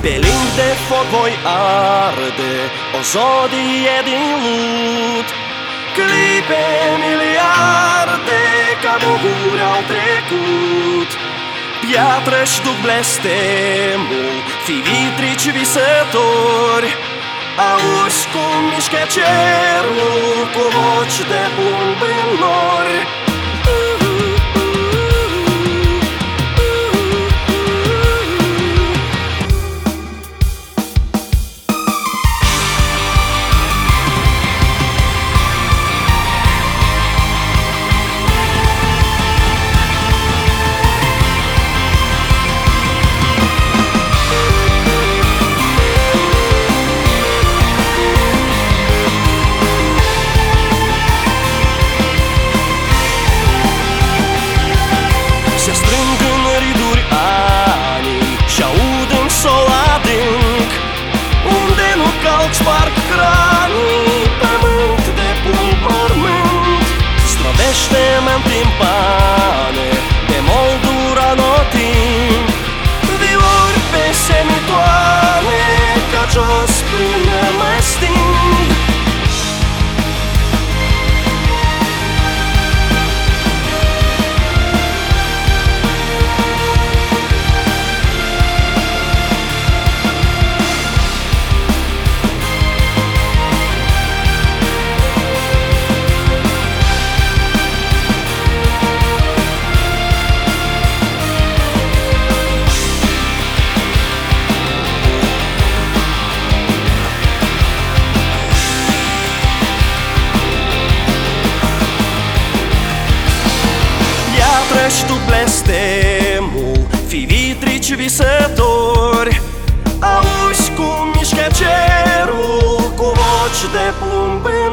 Pe limb de foc voi arde o zodie din lut. Clipe miliarde ca muguri au trecut. Piatră-și duc blestemul, fii vitrici visători. Auzi cum mișcă cerul cu voci de plumb în nori. Sparg cranii, pământ de plumb mormânt. Străvește-mă în timpane de moldura notim. Viori pe semitoane ca jos până mă sting. Treci tu blestemul, fii vitrici visători. Auzi cum mișcă cerul cu voci de plumb.